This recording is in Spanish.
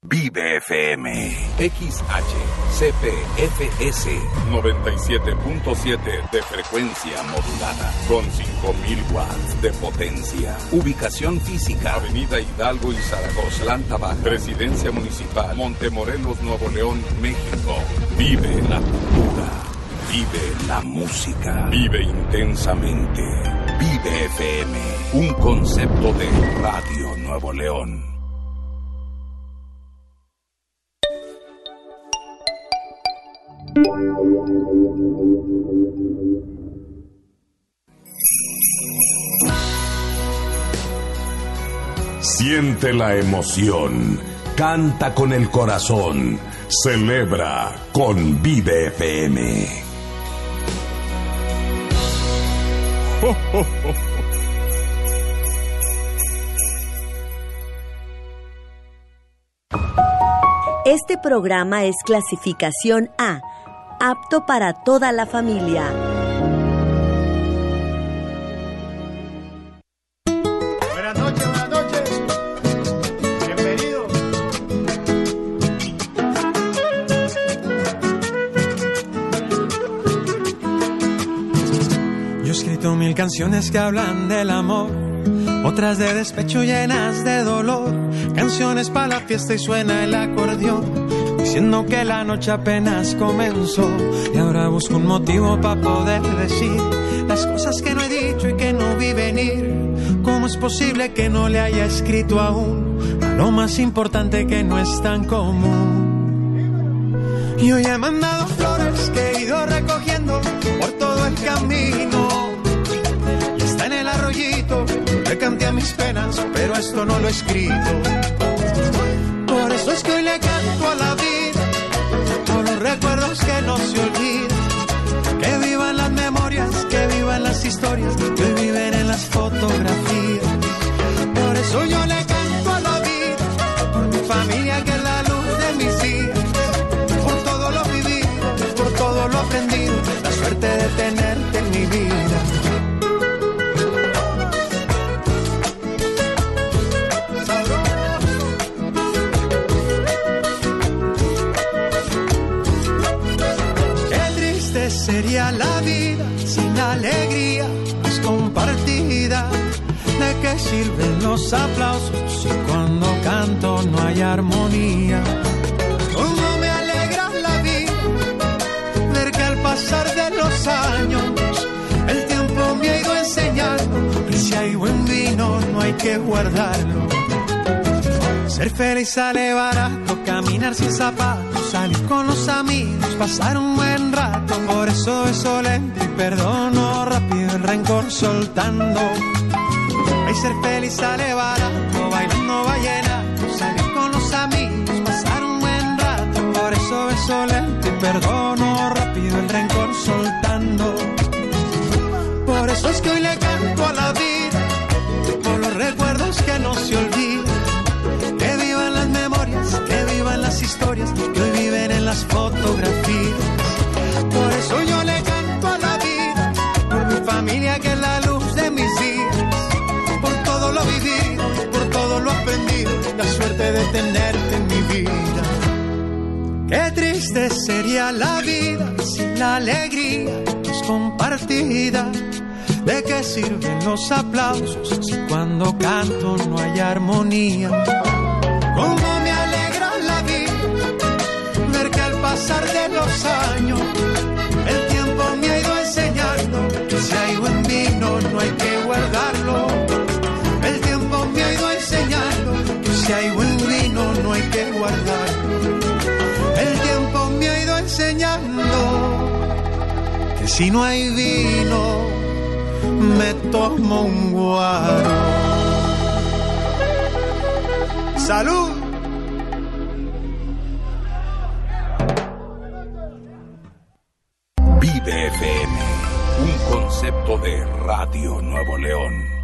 Vive FM, XHCPFS 97.7 de frecuencia modulada, con 5.000 watts de potencia. Ubicación física: Avenida Hidalgo y Zaragoza, planta baja, Presidencia Municipal, Montemorelos, Nuevo León, México. Vive la cultura, vive la música, vive intensamente. Vive FM, un concepto de Radio Nuevo León. Siente la emoción, canta con el corazón, celebra con Vive FM. Este programa es clasificación A, apto para toda la familia. Buenas noches, buenas noches. Bienvenidos. Yo he escrito 1000 canciones que hablan del amor, otras de despecho llenas de dolor, canciones para la fiesta y suena el acordeón, diciendo que la noche apenas comenzó. Y ahora busco un motivo para poder decir las cosas que no he dicho y que no vi venir. ¿Cómo es posible que no le haya escrito aún a lo más importante que no es tan común? Y hoy he mandado flores que he ido recogiendo por todo el camino. Y está en el arroyito, le canté a mis penas, pero esto no lo he escrito. Por eso es que hoy le canto a la vida, por los recuerdos que no se olvidan. Que vivan las memorias, que vivan las historias, que hoy viven en las fotografías. Por eso yo le canto a la vida, por mi familia que es la luz de mis días, por todo lo vivido, por todo lo aprendido, la suerte de tenerte en mi vida. Sería la vida sin alegría más compartida. ¿De qué sirven los aplausos si cuando canto no hay armonía? ¿Cómo me alegra la vida ver que al pasar de los años el tiempo me ha ido enseñando que si hay buen vino no hay que guardarlo? Ser feliz sale barato, caminar sin zapatos, salir con los amigos, pasar un buen rato. Por eso beso lento y perdono rápido el rencor soltando. Ay, ser feliz sale barato, bailando vallenato, salir con los amigos, pasar un buen rato. Por eso beso lento y perdono rápido el rencor soltando. Por eso es que hoy le canto a la vida, por los recuerdos que no se olvidan. Que vivan las memorias, que vivan las historias, que hoy viven en las fotografías. Por eso yo le canto a la vida, por mi familia que es la luz de mis días, por todo lo vivido, por todo lo aprendido, la suerte de tenerte en mi vida. Qué triste sería la vida sin la alegría que es compartida. ¿De qué sirven los aplausos si cuando canto no hay armonía? Cómo me alegra la vida ver que al pasar de los años el tiempo me ha ido enseñando que si hay buen vino no hay que guardarlo. El tiempo me ha ido enseñando que si hay buen vino no hay que guardarlo. El tiempo me ha ido enseñando que si no hay vino me tomo un guaro. ¡Salud! Vive FM, un concepto de Radio Nuevo León.